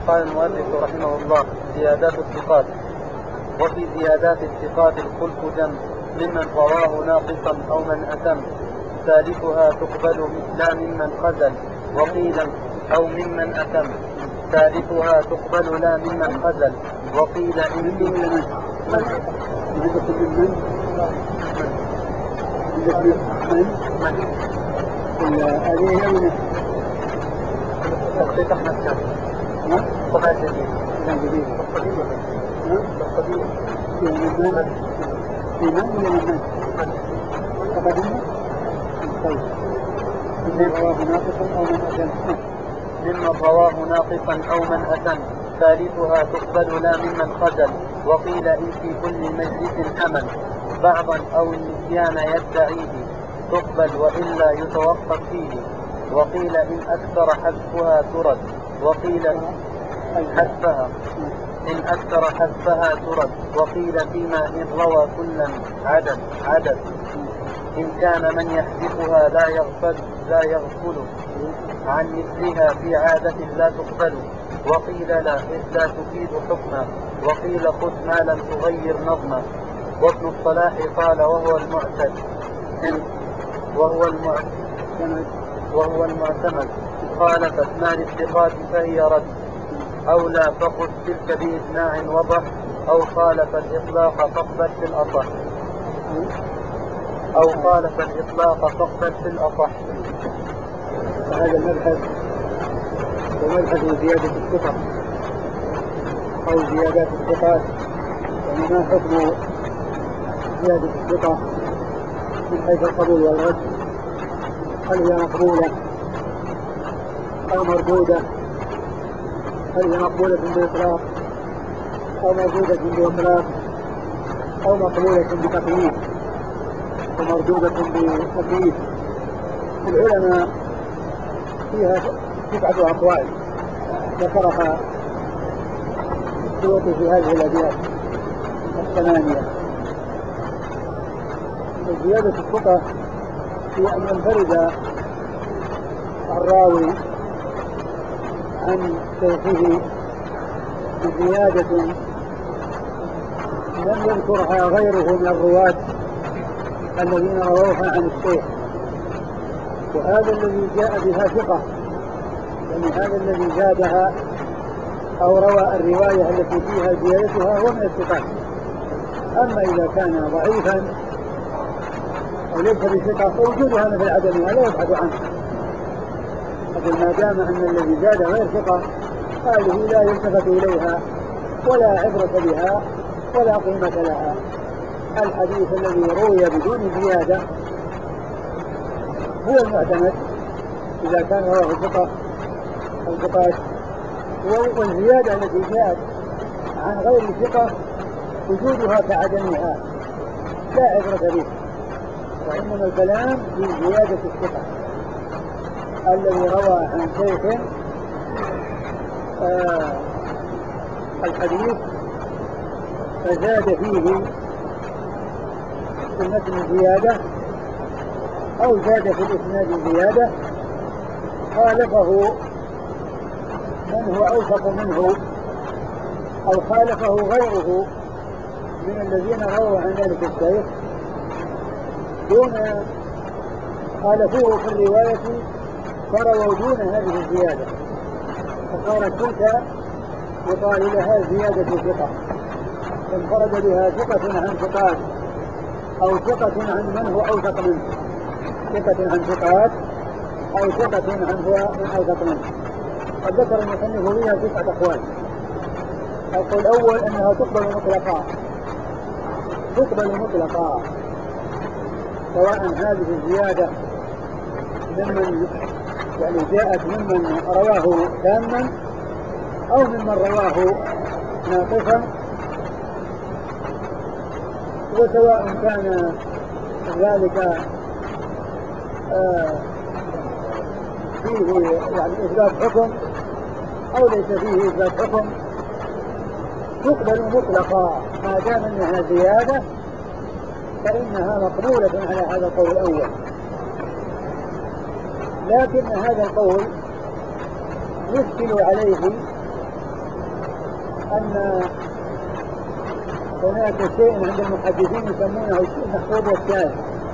قال المؤلف رحمه الله: زيادات الثقات. وفي زيادات الثقات الخلف جم ممن رواه ناقصا أو من أتم، ثالثها تقبل لا ممن خزل، وقيل أو ممن أتم، ثالثها تقبل لا ممن خزل، وقيل إن ممن رواه ناقصا أو من أتم، ثالثها تقبل لا ممن خزل، وقيل إن في كل مجلس حمل بعضا أو النسيان يدعيه تقبل وإلا يتوقف فيه، وقيل إن أكثر حذفها ترد، وقيل إن أكثر حذفها ترد، وقيل فيما إن روى كلا عدد إن كان من يحذفها لا يغفل عن مثلها في عادة لا تقبل، وقيل لا إذ لا تفيد حكما، وقيل خذ ما لم تغير نظما. وابن الصلاح قال وهو المعتمد خالفت ما للثقات فهي رد، أو لا فخذ تلك بإجماع وضح، أو خالف الإطلاق فاقبل في الأصح. هذا المبحث ومبحث زيادة الثقة أو زيادات الثقات، يعني ما حكم زيادة الثقة من حيث القبول والرد؟ هل هي مقبولة أو مردودة؟ هل هي مقبولة بإطلاق أو مردودة بإطلاق أو مقبولة بتقييد ومردودة بتقييد؟ العلماء فيها 9 أقوال ذكرها السيوطي في هذه الأبيات 8. زيادة الثقة هي أن ينفرد الراوي عن شيخه بزيادة لم يذكرها غيره من الرواة الذين رووها عن الشيخ، وهذا الذي جاء بها ثقة، يعني هذا الذي زادها أو روى الرواية التي فيها زيادتها هو من الثقات. أما إذا كان ضعيفا أو ليس بثقة فوجودها مثل عدمها لا يبحث عنه، ما دام أن الذي زاد غير ثقة هذه لا يلتفت إليها ولا عبرة بها ولا قيمة لها. الحديث الذي روي بدون زيادة هو المعتمد إذا كان رواه ثقة أو ثقات، والزيادة التي جاءت عن غير ثقة وجودها كعدمها لا عبرة به، وإنما الكلام في زيادة الثقة الذي روى عن شيخ الحديث فزاد فيه في المتن زيادة أو زاد في الإسناد زيادة خالفه من هو أوثق منه أو خالفه غيره من الذين رووا عن ذلك الشيخ دون خالفوه في الرواية فرووا دون هذه الزيادة، فصارت تلك يقال لها زيادة ثقة، انفرد بها ثقة عن ثقات أو ثقة عن من هو أوثق منه، ثقة عن ثقات أو ثقة عن هو من أوثق منه. قد ذكر المصنف فيها 9 أقوال. القول الأول أنها تقبل مطلقا سواء هذه الزيادة ممن يعني جاءت ممن رواه تاما أو ممن رواه ناقصا، وسواء كان ذلك فيه يعني إثبات حكم أو ليس فيه إثبات حكم، تقبل مطلقا ما دام أنها زيادة فإنها مقبولة على هذا القول الأول. لكن هذا القول يشكل عليه أن هناك شيء عند المحدثين يسمونه المحفوظ والشاذ.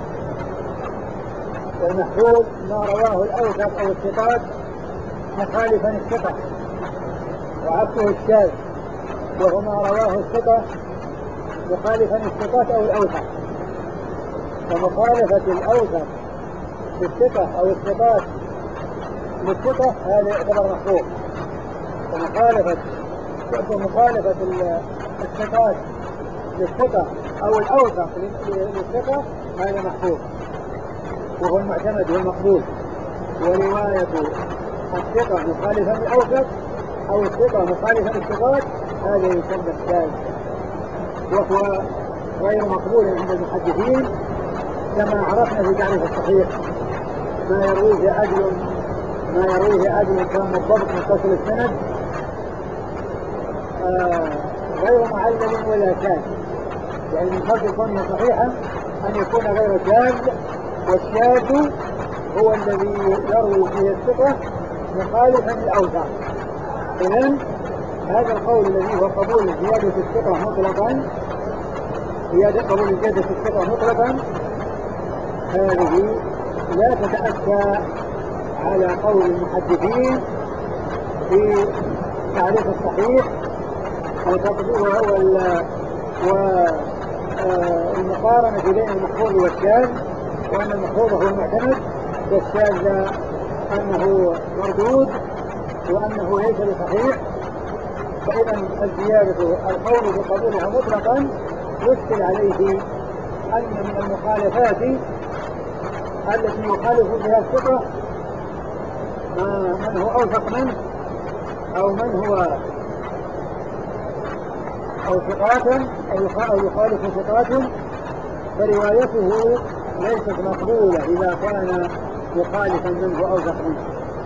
والمحفوظ ما رواه الأوثق أو الثقات مخالفا الثقة، وعكسه الشاذ وهو ما رواه الثقة مخالفا الثقات أو الأوثق. فمخالفة الأوثق للثقة أو الثقات للثقة هذا يعتبر محفوظ، ومخالفة الثقات للثقة أو الأوثق للثقة هذا محفوظ وهو المعتمد والمقبول. ورواية الثقة مخالفة للأوثق أو الثقة مخالفة للثقات هذا يسمى الشاذ، وهو غير مقبول عند المحدثين كما عرفنا في تعريف الصحيح. ما يرويه عدل كان الضبط متصل السند غير معلل ولا شاذ، يعني من شرط كونه صحيحا أن يكون غير شاذ، والشاذ هو الذي يروي فيه الثقة مخالفا للأوثق. إذن هذا القول الذي هو قبول زيادة الثقة مطلقا، قبول زيادة الثقة مطلقا، هذه لا تتأتى على قول المحدثين في تعريف الصحيح والمقارنة بين المحفوظ والشاذ، وأن المحفوظ هو المعتمد والشاذ أنه مردود وأنه ليس بصحيح. فإذا الزيادة القول بقبولها مطلقا يشكل عليه أن من المخالفات التي يخالف بها الثقة من هو أوثق منه أو من هو أو ثقاتا أو يخالف ثقاتا، فروايته ليست مقبولة إذا كان مخالفا منه أوثق منه.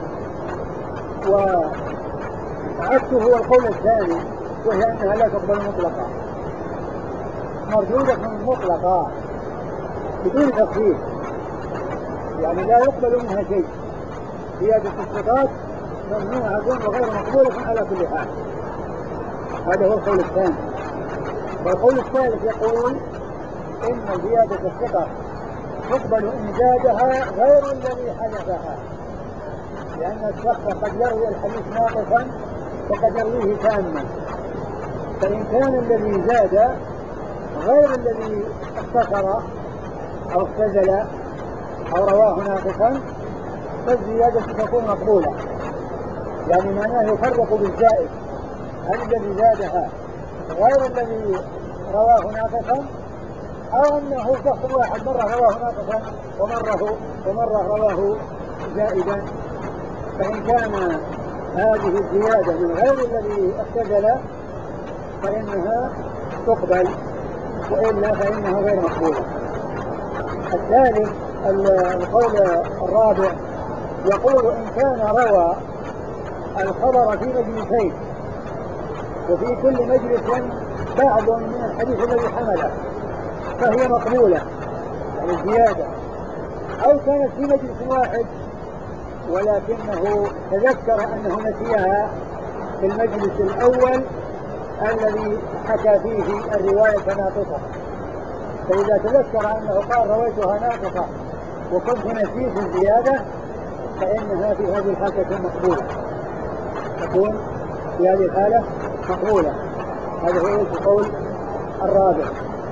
وعكسه هو القول الثاني، وهي أنها لا تقبل مطلقا، مردودة مطلقة بدون تخفيف، يعني لا يقبل منها شيء. زيادة الثقات ممنوعة وغير مقبولة على كل حال. هذا هو القول الثاني. والقول الثالث يقول إن زيادة الثقة يقبل إن زادها غير الذي حدثها، لأن الشخص قد يروي الحديث ناقصا وقد يرويه تاما، فإن كان الذي زاد غير الذي اختصر أو اختزل أو رواه ناقصا فالزيادة تكون مقبولة، يعني معناه يفرق بالزائد، هل الذي زادها غير الذي رواه ناقصا أو أنه شخص واحد مرة رواه ناقصا ومرة رواه زائدا. فإن كان هذه الزيادة من غير الذي اختزل فإنها تقبل، وإلا فإنها غير مقبولة. الثالث القول الرابع يقول إن كان روى الخبر في مجلسين وفي كل مجلس بعض من الحديث الذي حمله فهي مقبولة، يعني الزيادة، أو كانت في مجلس واحد ولكنه تذكر أنه نسيها في المجلس الأول الذي حكى فيه الرواية ناقصة، فإذا تذكر أنه قال رويتها ناقصة وكنت نسيت الزيادة فإنها في هذه الحالة تكون مقبولة، تكون في هذه الحالة مقبولة. هذا هو القول الرابع.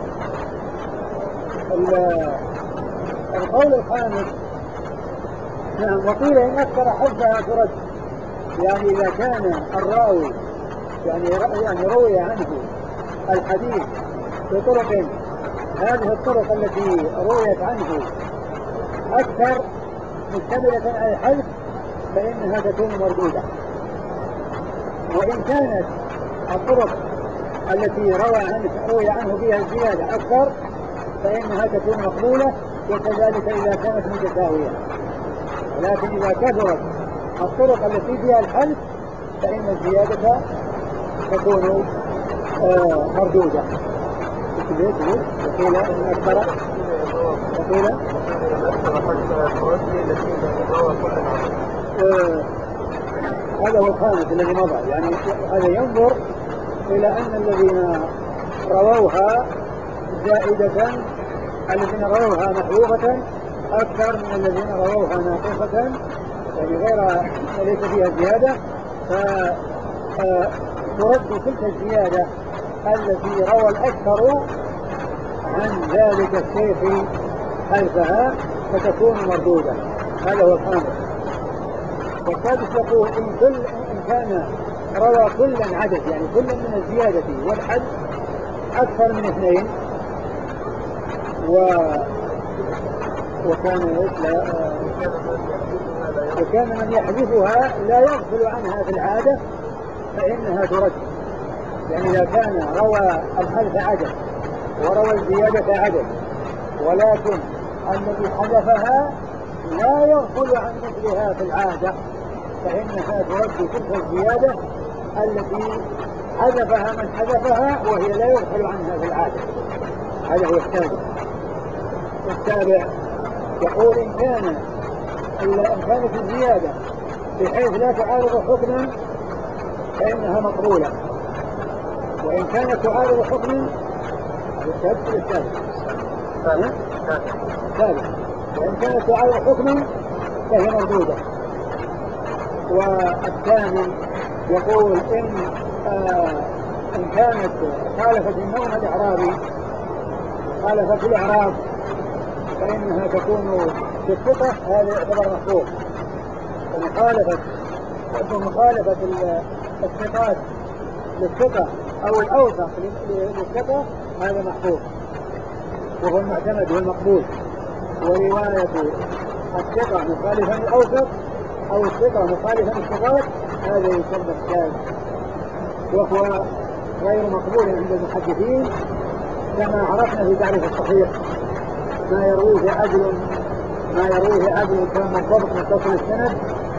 القول الخامس وقيل إن أكثر حظها ترد، يعني إذا كان الراوي يعني روي عنه الحديث بطرق، هذه الطرق التي رويت عنه أكثر مشتملة على الحديث فإنها تكون مردودة، وإن كانت الطرق التي روي عنه فيها الزيادة أكثر فإنها تكون مقبولة، وكذلك إذا كانت متساوية. لكن إذا كثرت الطرق التي فيها الحديث فإن الزيادة تكون مردودة. وقيل أكثر هذا هو الخامس الذي مضى، يعني هذا ينظر إلى أن الذين رووها زائدة، الذين رووها محذوفة أكثر من الذين رووها ناقصة، يعني غير ليس فيها زيادة، فترد تلك الزيادة التي روى الأكثر عن ذلك الشيخ خلفها فتكون مردودة. هذا هو الخامس. والسادس يقول إن كان روى كلا عدد، يعني كل من الزيادة والحد أكثر من 2 وكان من يحذفها لا يغفل عنها في العادة فإنها ترد. يعني إذا كان روى الحذف عدد وروى الزيادة عدد، ولكن الذي حذفها لا يغفل عن مثلها في العادة، فإنها ترد تلك الزيادة التي حذفها من حذفها وهي لا يغفل عنها في العادة. هذا هو السابع. السابع يقول إن كانت الزيادة بحيث لا تعارض حكما فإنها مقبولة، وإن كانت تعارض حكما وإن كانت تعارض حكما فهي مردودة. والثاني يقول إن كانت خالفت النوم الإعرابي، خالفت الإعراب، فإنها تكون في الثقة، هذا يعتبر محفوظ. ومخالفة الثقات للثقة أو الأوثق للثقة هذا محفوظ وهو المعتمد والمقبول. ورواية الثقة مخالفا الأوثق أو الثقة مخالفا الثقات هذا يسمى الشاذ، وهو غير مقبول عند المحدثين كما عرفنا في تعريف الصحيح. ما يرويه عدل كان منضبط متصل السند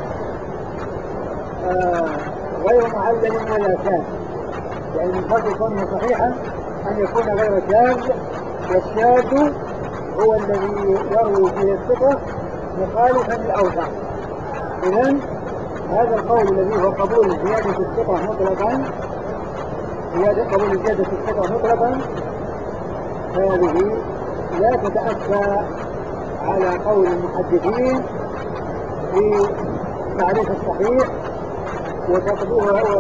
غير معلل ولا شاذ، يعني من حيث كونه صحيحا أن يكون غير شاذ، والشاذ هو الذي يروي فيه الثقة مخالفا للأوثق. إذن هذا القول الذي هو قبول زيادة الثقة مطلقا، هذه لا تتأتى على قول المحدثين في تعريف الصحيح وتقديره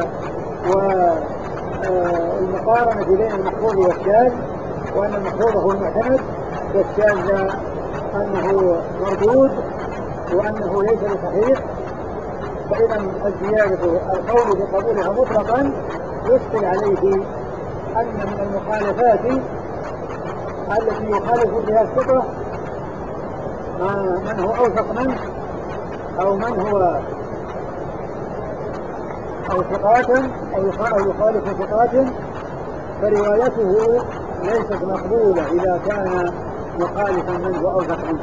والمقارنة بين المحفوظ والشاذ، وأن المحفوظ هو المعتمد والشاذ أنه مردود وأنه ليس بصحيح. فإذا الزيادة القول بقبولها مطلقا يشكل عليه أن من المخالفات التي يخالف بها الثقة من هو أوثق منه أو من هو أو ثقاتا أو يخالف ثقات، فروايته ليست مقبولة إذا كان مخالفا منه أو أوثق منه.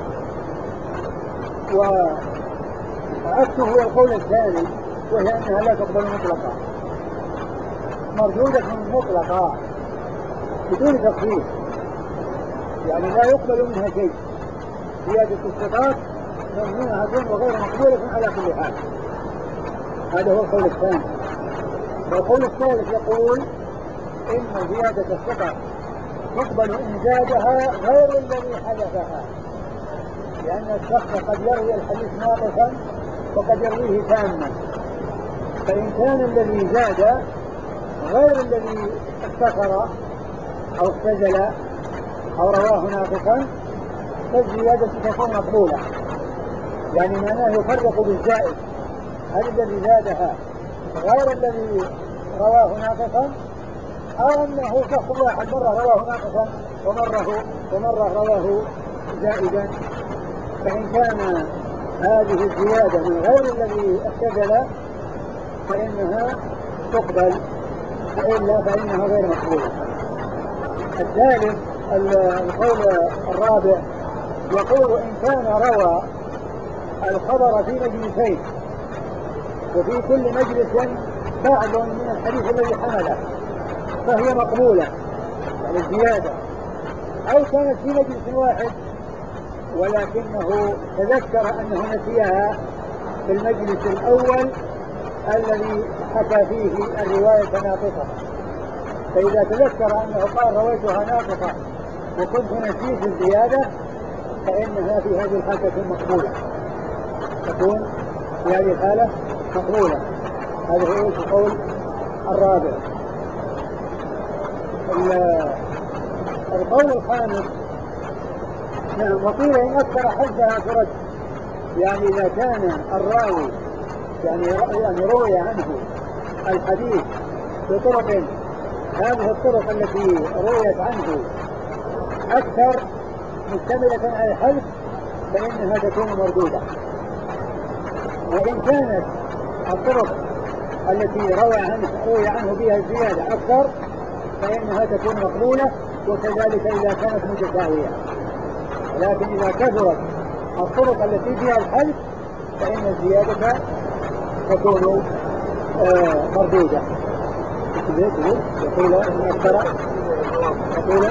وعكسه هو القول الثاني، وهي أنها لا تقبل مطلقا، مردودة مطلقا بدون تخفيف، يعني لا يقبل منها شيء. زيادة الثقات ممنوعة وغير مقبولة على كل حال. هذا هو القول الثاني. والقول الثالث يقول إن زيادة الثقة تقبل إن زادها غير الذي حدثها، لأن الشخص قد يروي الحديث ناقصا وقد يرويه تاما، فإن كان الذي زاد غير الذي افتخر أو اختزل أو رواه ناقصا فالزيادة تكون مقبولة. يعني معناه يفرق بالزائد، هل الذي زادها غير الذي رواه ناقصا أو أنه شخص واحد مرة رواه ناقصا ومرة رواه زائدا. فإن كان هذه الزيادة من غير الذي اختزل فإنها تقبل، وإلا فإنها غير مقبولة. الثالث القول الرابع يقول إن كان روى الخبر في مجلسين وفي كل مجلس بعض من الحديث الذي حمله فهي مقبولة، يعني الزيادة، أو كانت في مجلس واحد ولكنه تذكر أنه نسيها في المجلس الأول الذي حكى فيه الرواية ناقصة، فإذا تذكر أنه قال رويتها ناقصة وكنت نسيت الزيادة فإنها في هذه الحالة تكون مقبولة، تكون في هذه الحالة مقبولة. هذا هو القول الرابع. القول الخامس نعم وقيل إن أكثر حدها ترد، يعني إذا كان الراوي يعني روي عنه الحديث بطرق، هذه الطرق التي رويت عنه أكثر مشتملة على الحدث فإنها تكون مردودة. وإن كانت الطرق التي روي عنه بها الزيادة أكثر فإنها تكون مقبولة، وكذلك إذا كانت متساوية. لكن إذا كثرت الطرق التي فيها الحدث فإن الزيادة تكون مردودة. يقول إن أكثر يقول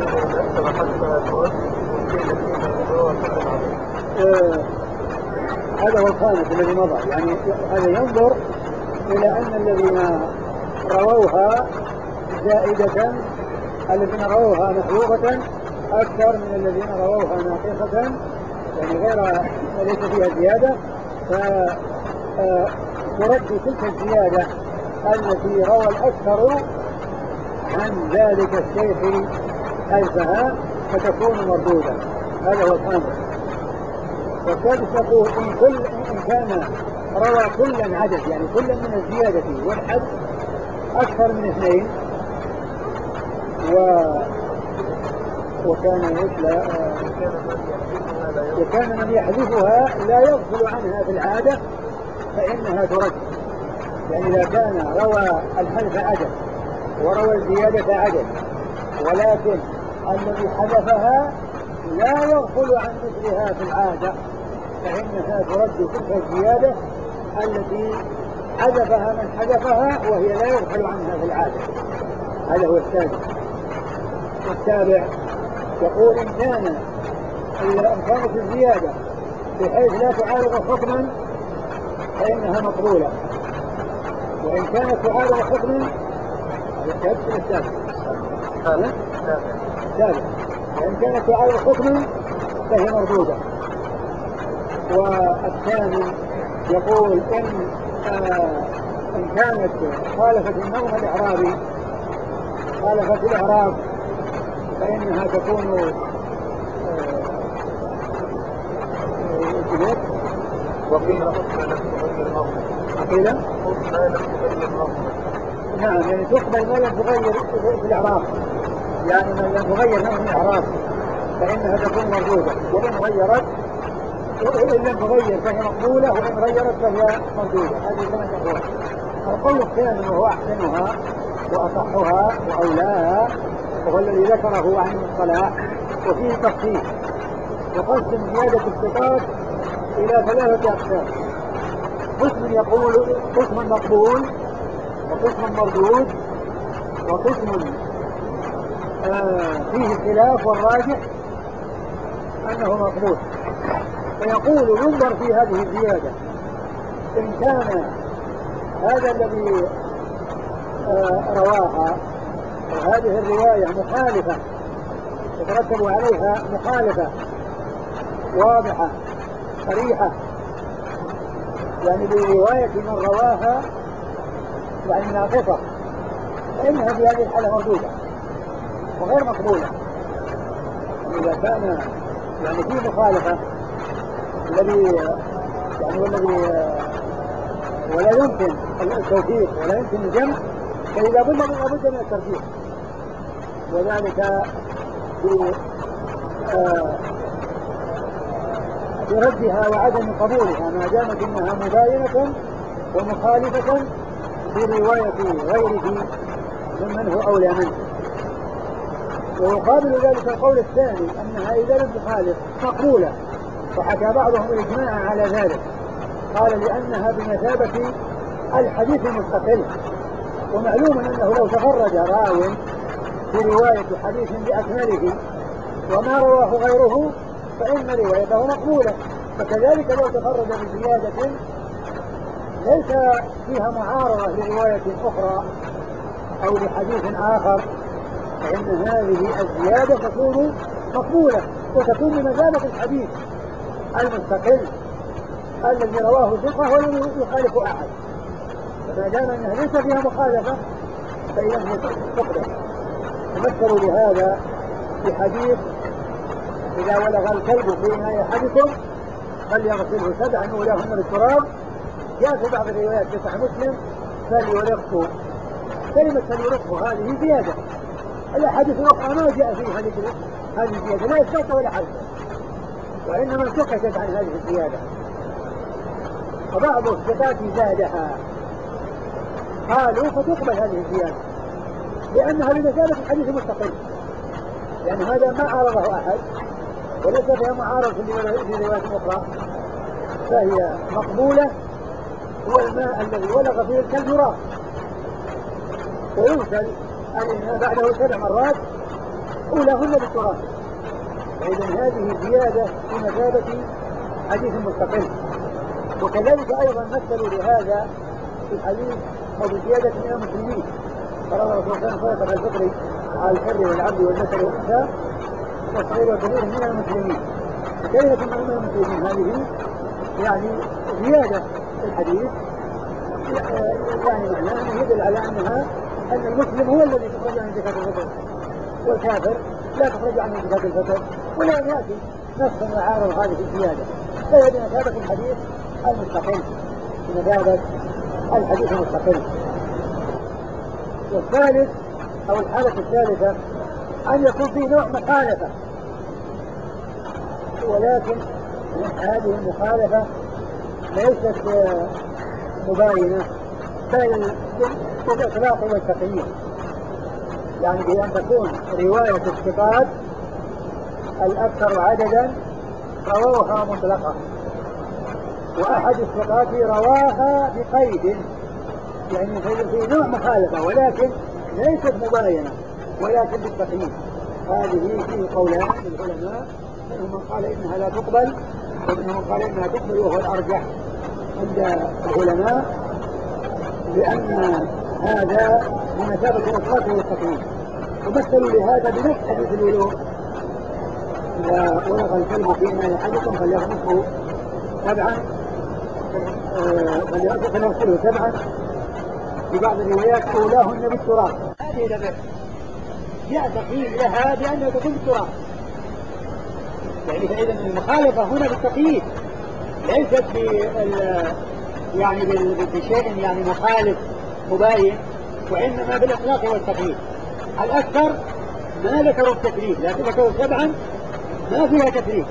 هذا هو الخامس الذي مضى، يعني هذا ينظر إلى أن الذين رووها زائدة الذين رووها محذوفة أكثر من الذين رووها ناقصة، يعني غير ليس فيها زيادة، فترد تلك الزيادة التي روى الأكثر عن ذلك الشيخ خلفها فتكون مردودة. هذا هو الخامس. والسادس يقول إن كان روى كلا عدد، يعني كلا من الزيادة والحد أكثر من اثنين وكان من يحذفها لا يغفل عنها في العادة فإنها ترد. يعني إذا كان روى الحذف عدد وروى الزيادة عدد ولكن الذي حذفها لا يغفل عن مثلها في العادة فإنها ترد تلك الزيادة التي حذفها من حذفها وهي لا يغفل عنها في العادة. هذا هو السادس. السابع يقول إن كانت الزيادة بحيث لا تعارض حكما فإنها مقبولة، وإن كانت تعارض حكما السابع وإن كانت تعارض حكما فهي مردودة. والثامن يقول إن كانت خالفت النوم الإعرابي خالفت الإعراب فإنها تكون وقيل أخرى لم تغير الأمر. قيل أخرى لم تغير الأمر. نعم، يعني تقبل ما لم تغير في الإعراب، يعني ما لم تغير نوع الإعراب فإنها تكون مردودة، وإن لم تغير فهي مقبولة، وإن غيرت فهي مردودة. هذه ثمان أقوال. القول الثامن وهو أحسنها وأصحها وأولاها وهو الذي ذكره عن الصلاح وفيه تفصيل وقسم زيادة الصفات إلى ثلاثة أقسام. قسم يقول قسم مقبول وقسم مردود وقسم فيه خلاف والراجح أنه مقبول. فيقول ينظر في هذه الزيادة إن كان هذا الذي رواها وهذه الرواية مخالفة يترتب عليها مخالفة واضحة صريحة، يعني برواية من رواها يعني ناقصة، فإنها في هذه الحالة مردودة وغير مقبولة. إذا كان يعني في مخالفة الذي يعني ولا يمكن التوفيق ولا يمكن الجمع فإذا بد من الترجيح، وذلك بردها وعدم قبولها ما دامت انها مباينة ومخالفة في رواية غيره ممن هو أولى منه. ويقابل ذلك القول الثاني أنها إذا لم تخالف مقبولة، وحكى بعضهم الإجماع على ذلك، قال لأنها بمثابة الحديث المستقل، ومعلوم أنه لو تفرد راو في رواية حديث بأكمله وما رواه غيره فإن روايته مقبولة، فكذلك لو تفرد بزيادة ليس فيها معارضة لرواية أخرى أو لحديث آخر فإن هذه الزيادة تكون مقبولة وتكون بمثابة الحديث المستقل الذي رواه ثقة ولم يخالف أحد. فما دام أنها ليس فيها مخالفة فإنها تقبل. تمثلوا لهذا بحديث إذا ولغ الكلب في إناء أحدكم فليغسله 7 أولاهن بالتراب. جاء في بعض الروايات في صحيح مسلم فليرقه. كلمة فليرقه هذه زيادة. الأحاديث الأخرى ما جاء فيها هذه الزيادة لا إثبات ولا حذف، وإنما سكتت عن هذه الزيادة. وبعض الثقات زادها قالوا فتقبل هذه الزيادة لأنها بمثابة الحديث المستقل، لأن هذا ما عارضه أحد وليس فيها معارض في روايات أخرى، فهي مقبولة. هو الماء الذي ولغ فيه الكلب يراق ويغسل الإناء بعده 7 مرات أولاهن بالتراب. فإذا هذه زيادة في مثابة حديث مستقل. وكذلك أيضا مثلوا لهذا في الحديث أو بزيادة من المسلمين قال رسول الله صدقة الفطر على الحر والعبد والذكر والأنثى والصغير والكبير من المسلمين. فكلمة من المسلمين هذه يعني زيادة في الحديث، يعني معناه أنه يدل على أن المسلم هو الذي تخرج عن زكاة الفطر والكافر لا تخرج عن زكاة الفطر، ولا يأتي نص يعارض هذه الزيادة. فهي بمثابة الحديث المستقل، بمثابة الحديث المستقل. والثالث أو الحالة الثالثة أن يكون فيه نوع مخالفة، ولكن هذه المخالفة ليست مباينة بل بالإطلاق والتقييد، يعني بأن تكون رواية الثقات الأكثر عددا رواها مطلقة، وأحد الثقات رواها بقيد، يعني في نوع مخالفة ولكن ليست مباينة ولكن بالتقييد. هذه فيه قولان للعلماء، منهم من قال إنها لا تقبل ومنهم من قال إنها تقبل، وهو الأرجح عند العلماء، لأن هذا بمثابة الإطلاق والتقييد. ومثلوا لهذا بنفس حديث الولوغ إذا ولغ الكلب في إناء أحدكم فليغسله 7 فليغسله 7 في بعض الروايات أولاهن بالتراب. هذه لبس جاء تقييد لها بأنها تكون بالتراب، يعني فإذا المخالفة هنا بالتقييد ليست يعني بشيء يعني مخالف مباين، وإنما بالإطلاق والتقييد. الأكثر ما ذكروا التكليف، لكن ذكروا 7 ما فيها تكليف.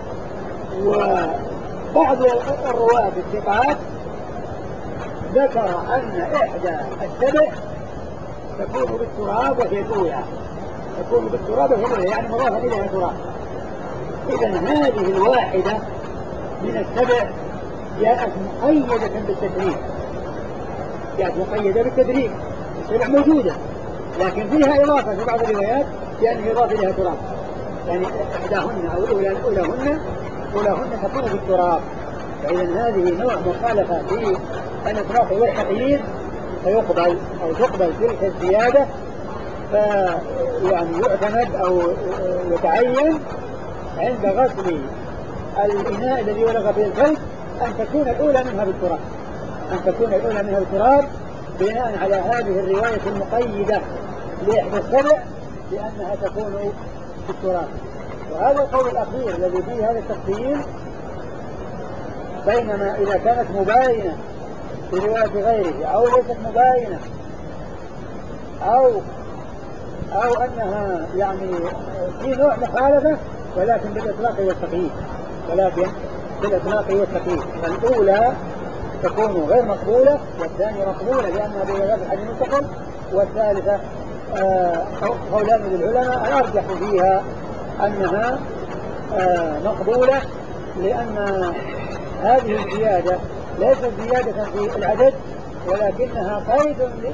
وبعض الرواة الثقات ذكر أن إحدى السبع تكون بالتراب وهي الأولى، تكون بالتراب وهي الأولى يعني مضافا إليها تراب. إذا هذه الواحدة من السبع جاءت مقيدة بالتدريب، جاءت مقيدة بالتدريب، السبع موجودة لكن فيها إضافة في بعض الروايات يعني إضافة إليها تراب، يعني إحداهن أو أولاهن تكون بالتراب. فإذا هذه نوع مخالفة في الإطلاق والتقييد فيقبل أو تقبل تلك الزيادة، فيعني يعتمد أو يتعين عند غسل الإناء الذي ولغ فيه الكلب أن تكون الأولى منها بالتراب، أن تكون الأولى منها بالتراب بناء على هذه الرواية المقيدة لإحدى السبع لأنها تكون بالتراب. وهذا القول الأخير الذي فيه هذا التفصيل، بينما إذا كانت مباينة في رواية غيره أو ليست مباينة أو أنها يعني في نوع مخالفة ولكن بالإطلاق والتقييد، الأولى تكون غير مقبولة والثانية مقبولة لأنها بروايات الحديث المستقل، والثالثة قولان للعلماء الأرجح فيها أنها مقبولة، لأن هذه الزيادة ليست زيادة في العدد ولكنها قيد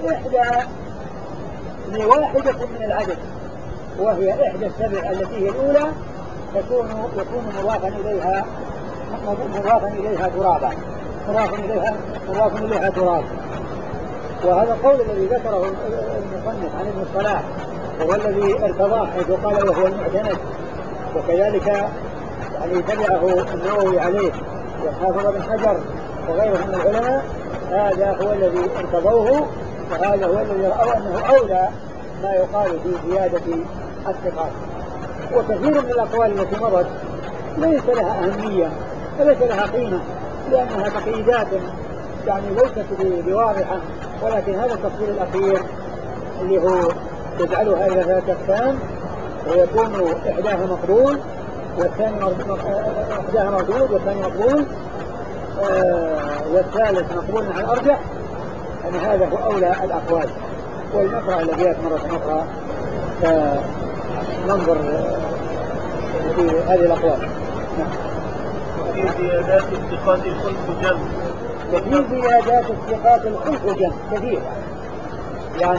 لواحدة من العدد، وهي إحدى السبع التي هي الأولى يكون مضافا إليها ترابا. وهذا القول الذي ذكره المصنف عن ابن الصلاح هو الذي ارتضاه حيث قال وهو المعتمد، وكذلك يعني تبعه النووي عليه وحافظ بن حجر وغيره من العلماء. هذا هو الذي ارتضوه، وهذا هو الذي رأوا أنه أولى ما يقال في زيادة الثقات. وكثير من الأقوال التي مضت ليس لها أهمية وليس لها قيمة، لأنها تقييدات يعني ليست بواضحة، ولكن هذا التفصيل الأخير اللي هو يجعلها إلى ذات أقسام، ويكون إحداها مقبول والثاني مقبول والثالث مقبول مع الأرجح، يعني هذا هو أولى الأقوال. ولنقرأ الأبيات مرة أخرى فننظر في هذه الأقوال. وفي زيادات الثقات الخلف جم. وفي زيادات الثقات الخلف جم كثير، يعني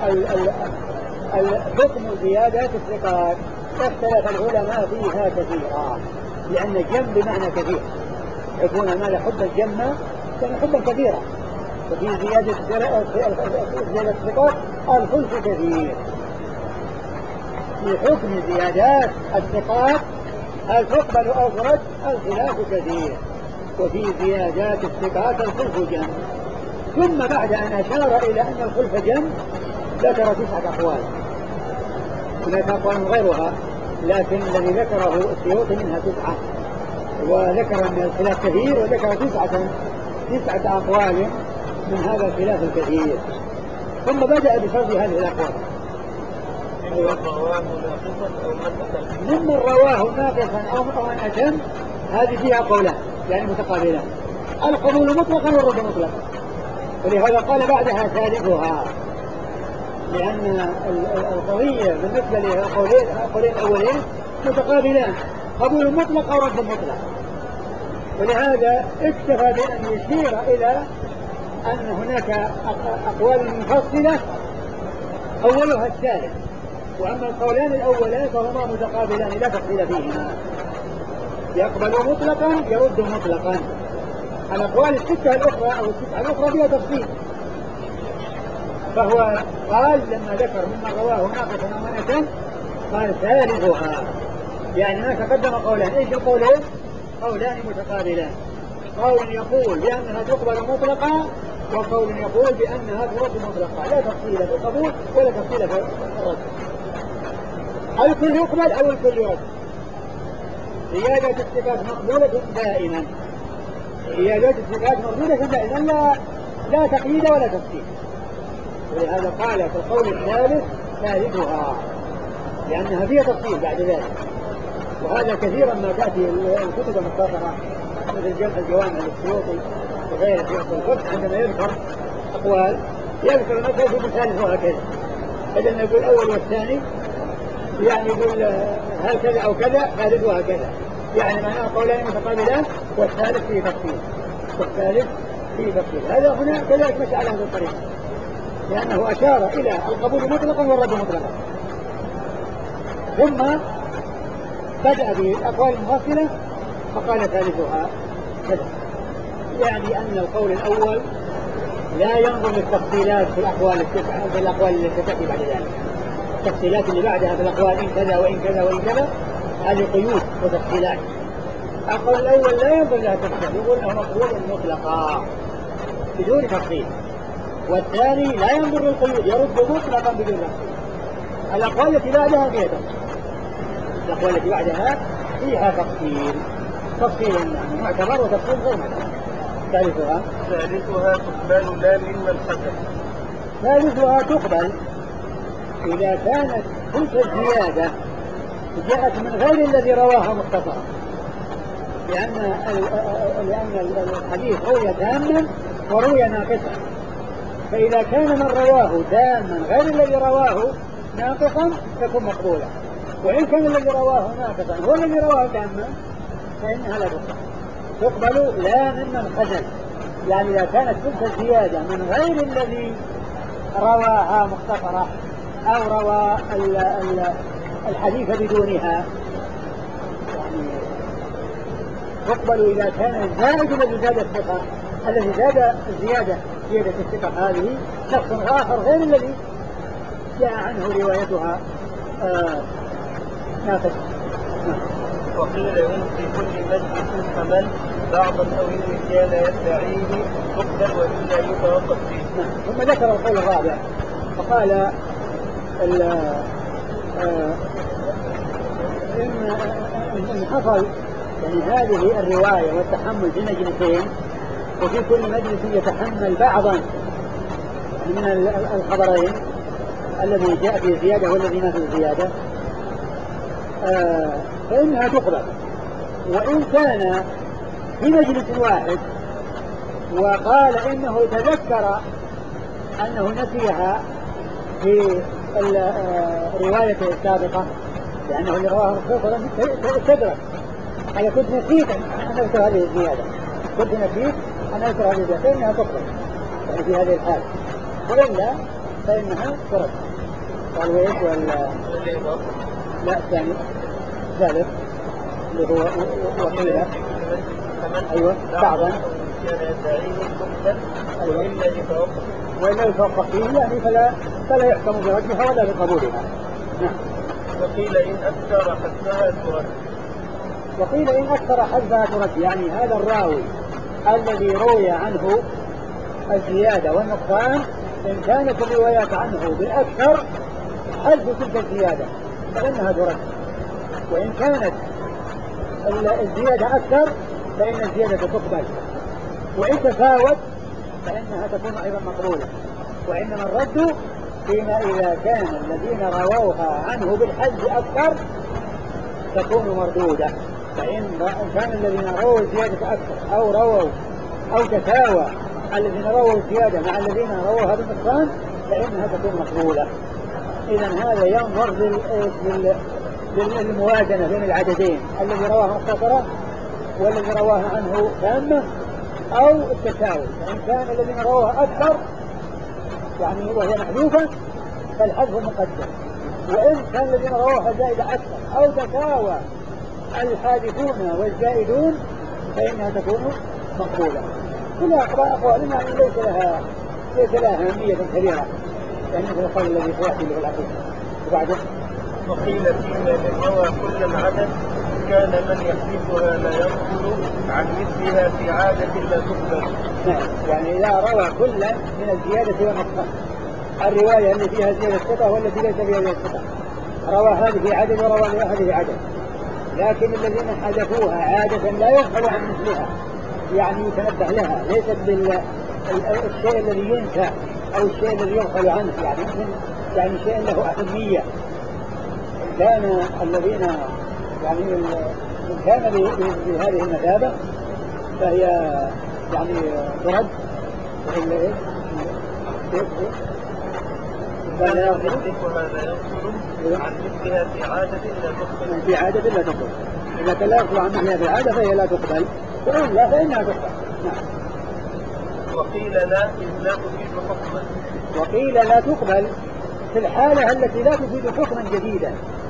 الحكم زيادات الثقات اختلف العلماء فيها كثيرا، لأن الجم بمعنى كثير، يكون ما حبا جما كان حبا كثيرا. وفي زيادة الثقات الخلف كثير. في حكم زيادات الثقات هل تقبل أو ترد الخلاف كثير. وفي زيادات الثقات الخلف جم. ثم بعد أن أشار إلى أن الخلف جم ذكر 9 أقوال، هناك أقوال غيرها لكن الذي ذكره السيوطي منها 9، وذكر أن الخلاف كثير وذكر 9 أقوال من هذا الخلاف الكثير. ثم بدأ بفرض هذه الأقوال. ممن رواه ناقصا أو من أتم، هذه فيها قولان يعني متقابلان، القبول مطلقا والرد مطلقا، ولهذا قال بعدها ثالثها، لأن القضية بالنسبة للقولين الأولين متقابلان، قبول مطلق أو رد مطلق. ولهذا اكتفى بأن يشير إلى أن هناك أقوال منفصلة أولها الثالث، وأما القولان الأولان فهما متقابلان لا تفصيل فيهما، يقبل مطلقا يرد مطلقا. الأقوال 6 الأخرى أو 9 الأخرى فيها تفصيل، فهو قال لما ذكر مما رواه ناقصا أو من أتم قال ثالثها، يعني ما تقدم قولان. ايش القولين؟ قولان متقابلان، قول يقول بأنها تقبل مطلقا وقول يقول بأنها ترد مطلقا، لا تفصيل في القبول ولا تفصيل في الرد. الكل يقبل أو الكل يرد. زيادة الثقات مقبولة دائما، زيادة الثقات مقبولة دائما، لا تقييد ولا تفصيل. ولهذا قال في القول الثالث ثالثها، لأنها فيها تفصيل بعد ذلك. وهذا كثيرا ما تأتي الكتب المختصرة مثل جمع الجوامع للسيوطي وغيره في أصل الفقه، عندما يذكر أقوال يذكر مثلا في ثالثها كذا، بدل ما يقول الأول والثاني يعني يقول هل كذا أو كذا ثالثها كذا، يعني معناه قولان متقابلان والثالث فيه تفصيل، والثالث فيه تفصيل. هذا هنا كذلك مشى على هذه الطريقة، لأنه أشار إلى القبول مطلقا والرد مطلقا. ثم بدأ بالأقوال المفصلة فقال ثالثها كذا، يعني أن القول الأول لا ينظر للتفصيلات في الأقوال التسعة، في الأقوال التي تأتي بعد ذلك، التفصيلات اللي بعدها في الأقوال إن كذا وإن كذا وإن كذا، هذه قيود وتفصيلات. القول الأول لا ينظر لها تفصيل، يقول أنه مقبول مطلقا بدون تفصيل، والثاني لا ينظر للقيود، يرد مطلقا بدون تفصيل. الأقوال التي بعدها فيها تفصيل، الأقوال التي بعدها فيها تفصيل يعني معتبر وتفصيل غير معتبر. ثالثها تقبل لا مما الحسن. ثالثها تقبل إذا كانت تلك الزيادة جاءت من غير الذي رواها مختصرا، لأن الحديث روي تاما وروي ناقصا، فإذا كان من رواه تاما غير الذي رواه ناقصا تكون مقبولة، وإن كان الذي رواه ناقصا هو الذي رواه تاما فإنها لا تقبل لا ممن خزن. يعني إذا كانت تلك الزيادة من غير الذي رواها مختصرة أو روى الحديث بدونها، يعني تقبل إذا كان الزائد الذي زاد الثقة، الذي زاد الزيادة زيادة الثقة هذه شخص آخر غير الذي جاء عنه روايتها ناقصة. وقيل إن في كل مجلس حمل بعض الأويل كان يدعيه تقبل وإلا يتوقف فيه. ثم ذكر القول الرابع فقال إن حصل يعني هذه الرواية والتحمل في مجلسين وفي كل مجلس يتحمل بعضا من الخبرين الذي جاء فيه زيادة والذي ما فيه زيادة فإنها تقبل. وإن كان في مجلس واحد وقال إنه تذكر أنه نسيها في روايته السابقة لأنه اللي رواه الخبر تدرك أنا كنت نسيت أن أذكر هذه الزيادة كنت نسيت أن أذكر هذه الزيادة فإنها تقبل يعني في هذه الحال وإلا فإنها ترد. قال وإيش لا الثاني ثالث اللي هو وقيل أيوة بعضا وإلا يتوقف فيه يعني فلا يحكم برجها ولا بقبولها. وقيل إن أكثر حدها ترد. وقيل إن أكثر حدها ترد يعني هذا الراوي الذي روي عنه الزيادة والنقصان إن كانت الروايات عنه بالأكثر حذف تلك الزيادة فإنها ترد. وإن كانت الزيادة أكثر فإن الزيادة تقبل وإن تفاوت فإنها تكون أيضا مقبولة. وإنما الرد فيما إذا كان الذين رووها عنه بالحد أكثر تكون مردودة. فإن كان الذين رووا الزيادة أكثر أو تساوى الذين رووا الزيادة مع الذين رووها بالنقصان فإنها تكون مقبولة. إذن هذا ينظر للموازنة بين العددين الذي رواه مختصرة والذي رواه عنه تامة أو التساوي. فإن كان الذين رواه أكثر يعني وهي محذوفة فالحذف مقدم. وإن كان الذين رواه زائدة أكثر أو تساوى الحادثون والزائدون فإنها تكون مقبولة. كلها أقوال يعني ليس لها أهمية كبيرة يعني مثل القول الذي سيأتي له العقيدة. وبعده وقيل فيما إن روى كل العدد كان من يحدثها لا يقبل عن مثلها في عادة لا تقبل. يعني إذا روى كلا من الزيادة والنقصان الرواية اللي فيها زيادة الثقة والتي ليس فيها زيادة الثقة روى هذه عدد وروى هذه عدد لكن الذين حدثوها عادة لا يغفل عن مثلها يعني يتنبه لها ليست بالشيء الذي ينسى أو الشيء الذي يغفل عنه يعني شيء له أهمية. كان الذين يعني من كان بهذه المثابة فهي يعني ترد وإلا إيه لا يغفلها لا يغفل عن مثلها في عادة لا تقبل. في عادة لا تقبل. إذا كان لا يغفل عن مثلها في عادة فهي لا تقبل وإلا فإنها تقبل. وقيل لا إذ لا تفيد حكما. وقيل لا تقبل في الحالة التي لا تفيد حكما جديدا.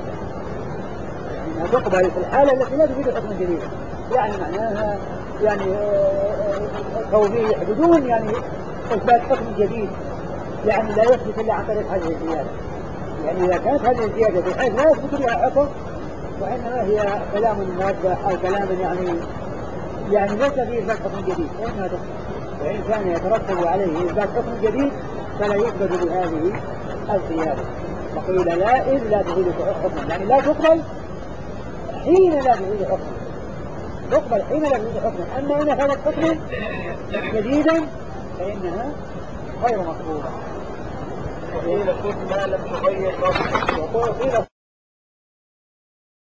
يعني تقبل في الحالة التي لا تفيد حكما جديدا يعني معناها يعني توضيح بدون يعني إثبات حكم جديد يعني لا يثبت إلا عن طريق هذه الزيادة. يعني إذا كانت هذه الزيادة بحيث لا يثبت بها حكم وإنما هي كلام موضح أو كلام يعني ليس فيه إثبات حكم جديد فإنها تقبل. وإن كان يترتب عليه إثبات حكم جديد فلا يقبل بهذه الزيادة. وقيل لا إذ لا تفيد حكما يعني لا تقبل حين لا تفيد حكما تقبل حين لا تفيد حكما. أما إن كانت حكما جديدا فإنها غير مقبولة. وقيل خذ ما لم تغير